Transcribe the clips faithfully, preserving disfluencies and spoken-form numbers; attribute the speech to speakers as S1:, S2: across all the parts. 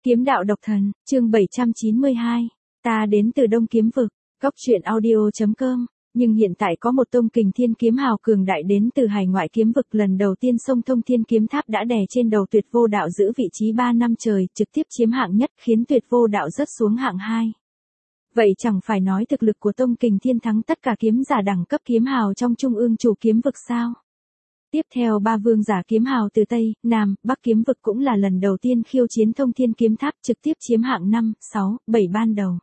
S1: Kiếm đạo độc thần, chương bảy trăm chín mươi hai. Ta đến từ Đông Kiếm vực, góc truyện audio chấm com. Nhưng hiện tại có một tông kình thiên kiếm hào cường đại đến từ hải ngoại kiếm vực, lần đầu tiên xông thông thiên kiếm tháp đã đè trên đầu Tuyệt Vô Đạo giữ vị trí ba năm trời, trực tiếp chiếm hạng nhất, khiến Tuyệt Vô Đạo rớt xuống hạng hai. Vậy chẳng phải nói thực lực của tông kình thiên thắng tất cả kiếm giả đẳng cấp kiếm hào trong trung ương chủ kiếm vực sao? Tiếp theo ba vương giả kiếm hào từ Tây, Nam, Bắc kiếm vực cũng là lần đầu tiên khiêu chiến thông thiên kiếm tháp, trực tiếp chiếm hạng năm, sáu, bảy ban đầu.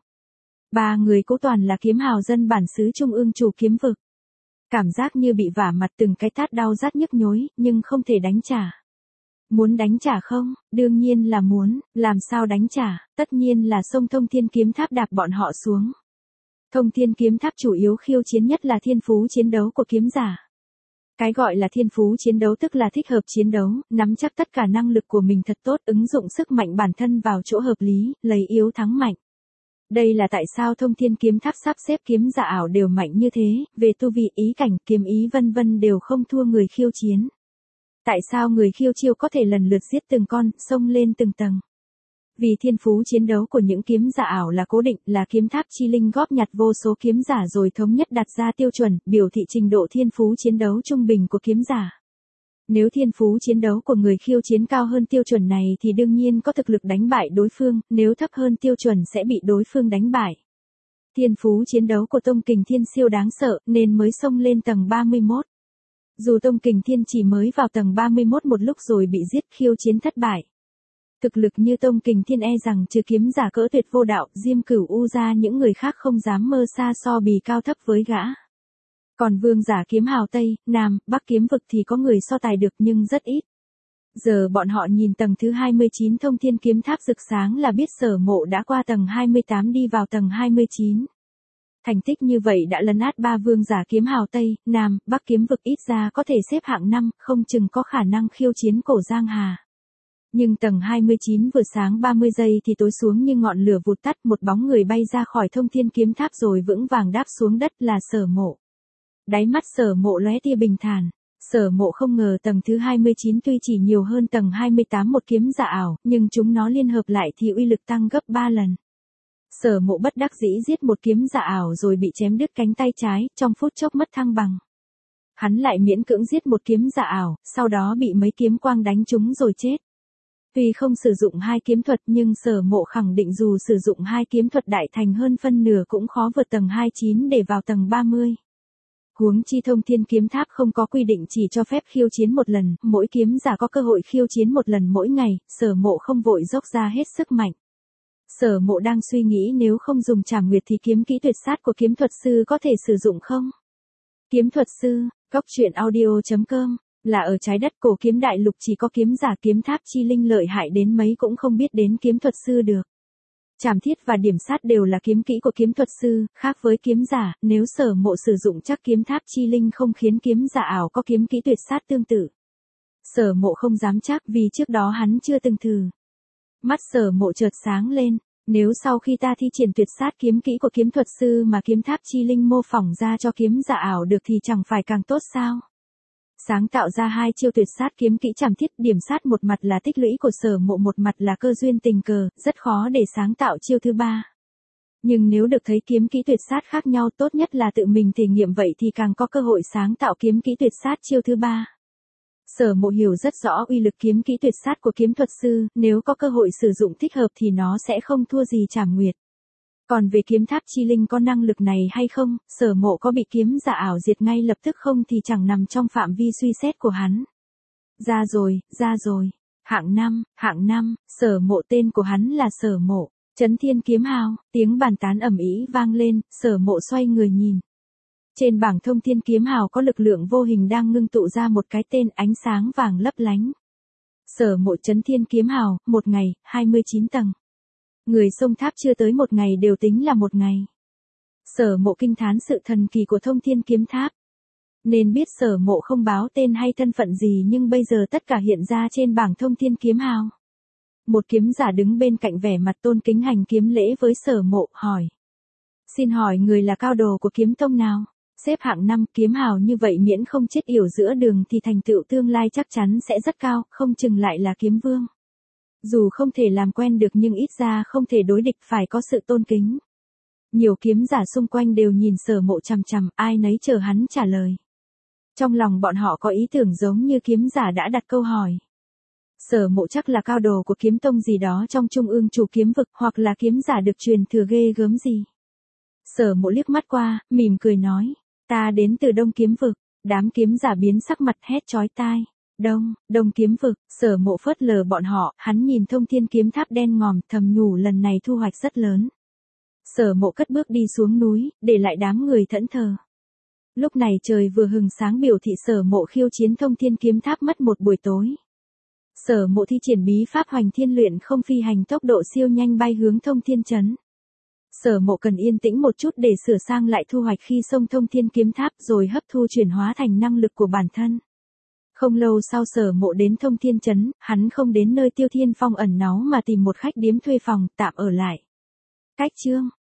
S1: Ba người cũng toàn là kiếm hào dân bản xứ trung ương chủ kiếm vực. Cảm giác như bị vả mặt từng cái tát đau rát nhức nhối, nhưng không thể đánh trả. Muốn đánh trả không? Đương nhiên là muốn, làm sao đánh trả? Tất nhiên là xông thông thiên kiếm tháp đạp bọn họ xuống. Thông thiên kiếm tháp chủ yếu khiêu chiến nhất là thiên phú chiến đấu của kiếm giả. Cái gọi là thiên phú chiến đấu tức là thích hợp chiến đấu, nắm chắc tất cả năng lực của mình thật tốt, ứng dụng sức mạnh bản thân vào chỗ hợp lý, lấy yếu thắng mạnh. Đây là tại sao thông thiên kiếm tháp sắp xếp kiếm giả ảo đều mạnh như thế, về tu vị, ý cảnh, kiếm ý vân vân đều không thua người khiêu chiến. Tại sao người khiêu chiêu có thể lần lượt giết từng con, xông lên từng tầng? Vì thiên phú chiến đấu của những kiếm giả ảo là cố định, là kiếm tháp chi linh góp nhặt vô số kiếm giả rồi thống nhất đặt ra tiêu chuẩn, biểu thị trình độ thiên phú chiến đấu trung bình của kiếm giả. Nếu thiên phú chiến đấu của người khiêu chiến cao hơn tiêu chuẩn này thì đương nhiên có thực lực đánh bại đối phương, nếu thấp hơn tiêu chuẩn sẽ bị đối phương đánh bại. Thiên phú chiến đấu của tông kình thiên siêu đáng sợ nên mới xông lên tầng ba mươi mốt. Dù tông kình thiên chỉ mới vào tầng ba mươi mốt một lúc rồi bị giết, khiêu chiến thất bại. Thực lực như tông kình thiên e rằng trừ kiếm giả cỡ Tuyệt Vô Đạo, Diêm Cửu U ra những người khác không dám mơ xa so bì cao thấp với gã. Còn vương giả kiếm hào Tây, Nam, Bắc kiếm vực thì có người so tài được nhưng rất ít. Giờ bọn họ nhìn tầng thứ hai mươi chín thông thiên kiếm tháp rực sáng là biết Sở Mộ đã qua tầng hai mươi tám đi vào tầng hai mươi chín. Thành tích như vậy đã lấn át ba vương giả kiếm hào Tây, Nam, Bắc kiếm vực, ít ra có thể xếp hạng năm, không chừng có khả năng khiêu chiến Cổ Giang Hà. Nhưng tầng hai mươi chín vừa sáng ba mươi giây thì tối xuống như ngọn lửa vụt tắt, một bóng người bay ra khỏi thông thiên kiếm tháp rồi vững vàng đáp xuống đất, là Sở Mộ. Đáy mắt Sở Mộ lóe tia bình thản. Sở Mộ không ngờ tầng thứ hai mươi chín tuy chỉ nhiều hơn tầng hai mươi tám một kiếm giả ảo, nhưng chúng nó liên hợp lại thì uy lực tăng gấp ba lần. Sở Mộ bất đắc dĩ giết một kiếm giả ảo rồi bị chém đứt cánh tay trái, trong phút chốc mất thăng bằng. Hắn lại miễn cưỡng giết một kiếm giả ảo, sau đó bị mấy kiếm quang đánh trúng rồi chết. Tuy không sử dụng hai kiếm thuật nhưng Sở Mộ khẳng định dù sử dụng hai kiếm thuật đại thành hơn phân nửa cũng khó vượt tầng hai mươi chín để vào tầng ba mươi. Huống chi thông thiên kiếm tháp không có quy định chỉ cho phép khiêu chiến một lần, mỗi kiếm giả có cơ hội khiêu chiến một lần mỗi ngày, Sở Mộ không vội dốc ra hết sức mạnh. Sở Mộ đang suy nghĩ nếu không dùng Trảm Nguyệt thì kiếm kỹ tuyệt sát của kiếm thuật sư có thể sử dụng không? Kiếm thuật sư, góc truyện audio chấm com. Là ở trái đất cổ kiếm đại lục chỉ có kiếm giả kiếm tháp chi linh lợi hại đến mấy cũng không biết đến kiếm thuật sư được. Trảm thiết và điểm sát đều là kiếm kỹ của kiếm thuật sư, khác với kiếm giả, nếu Sở Mộ sử dụng chắc kiếm tháp chi linh không khiến kiếm giả ảo có kiếm kỹ tuyệt sát tương tự. Sở Mộ không dám chắc vì trước đó hắn chưa từng thử. Mắt Sở Mộ chợt sáng lên, nếu sau khi ta thi triển tuyệt sát kiếm kỹ của kiếm thuật sư mà kiếm tháp chi linh mô phỏng ra cho kiếm giả ảo được thì chẳng phải càng tốt sao? Sáng tạo ra hai chiêu tuyệt sát kiếm kỹ trảm thiết, điểm sát, một mặt là tích lũy của Sở Mộ, một mặt là cơ duyên tình cờ, rất khó để sáng tạo chiêu thứ ba. Nhưng nếu được thấy kiếm kỹ tuyệt sát khác nhau, tốt nhất là tự mình thể nghiệm, vậy thì càng có cơ hội sáng tạo kiếm kỹ tuyệt sát chiêu thứ ba. Sở Mộ hiểu rất rõ uy lực kiếm kỹ tuyệt sát của kiếm thuật sư, nếu có cơ hội sử dụng thích hợp thì nó sẽ không thua gì Trảm Nguyệt. Còn về kiếm tháp chi linh có năng lực này hay không, Sở Mộ có bị kiếm giả ảo diệt ngay lập tức không thì chẳng nằm trong phạm vi suy xét của hắn. Ra rồi, ra rồi. Hạng năm, hạng năm, Sở Mộ, tên của hắn là Sở Mộ. Chấn thiên kiếm hào, tiếng bàn tán ầm ĩ vang lên, Sở Mộ xoay người nhìn. Trên bảng thông thiên kiếm hào có lực lượng vô hình đang ngưng tụ ra một cái tên, ánh sáng vàng lấp lánh. Sở Mộ chấn thiên kiếm hào, một ngày, hai mươi chín tầng. Người xông tháp chưa tới một ngày đều tính là một ngày. Sở Mộ kinh thán sự thần kỳ của thông thiên kiếm tháp. Nên biết Sở Mộ không báo tên hay thân phận gì nhưng bây giờ tất cả hiện ra trên bảng thông thiên kiếm hào. Một kiếm giả đứng bên cạnh vẻ mặt tôn kính hành kiếm lễ với Sở Mộ, hỏi. Xin hỏi người là cao đồ của kiếm tông nào? Xếp hạng năm, kiếm hào như vậy miễn không chết yểu giữa đường thì thành tựu tương lai chắc chắn sẽ rất cao, không chừng lại là kiếm vương. Dù không thể làm quen được nhưng ít ra không thể đối địch, phải có sự tôn kính. Nhiều kiếm giả xung quanh đều nhìn Sở Mộ chằm chằm, ai nấy chờ hắn trả lời. Trong lòng bọn họ có ý tưởng giống như kiếm giả đã đặt câu hỏi. Sở Mộ chắc là cao đồ của kiếm tông gì đó trong trung ương chủ kiếm vực, hoặc là kiếm giả được truyền thừa ghê gớm gì. Sở Mộ liếc mắt qua, mỉm cười nói, ta đến từ Đông kiếm vực. Đám kiếm giả biến sắc mặt hét chói tai. Đông, Đông kiếm vực. Sở Mộ phớt lờ bọn họ, hắn nhìn Thông Thiên kiếm tháp đen ngòm, thầm nhủ lần này thu hoạch rất lớn. Sở Mộ cất bước đi xuống núi, để lại đám người thẫn thờ. Lúc này trời vừa hừng sáng biểu thị Sở Mộ khiêu chiến Thông Thiên kiếm tháp mất một buổi tối. Sở Mộ thi triển bí pháp Hoành Thiên luyện không phi hành tốc độ siêu nhanh bay hướng Thông Thiên trấn. Sở Mộ cần yên tĩnh một chút để sửa sang lại thu hoạch khi xông Thông Thiên kiếm tháp rồi hấp thu chuyển hóa thành năng lực của bản thân. Không lâu sau Sở Mộ đến Thông Thiên trấn, hắn không đến nơi Tiêu Thiên Phong ẩn náu mà tìm một khách điếm thuê phòng, tạm ở lại. Cách chương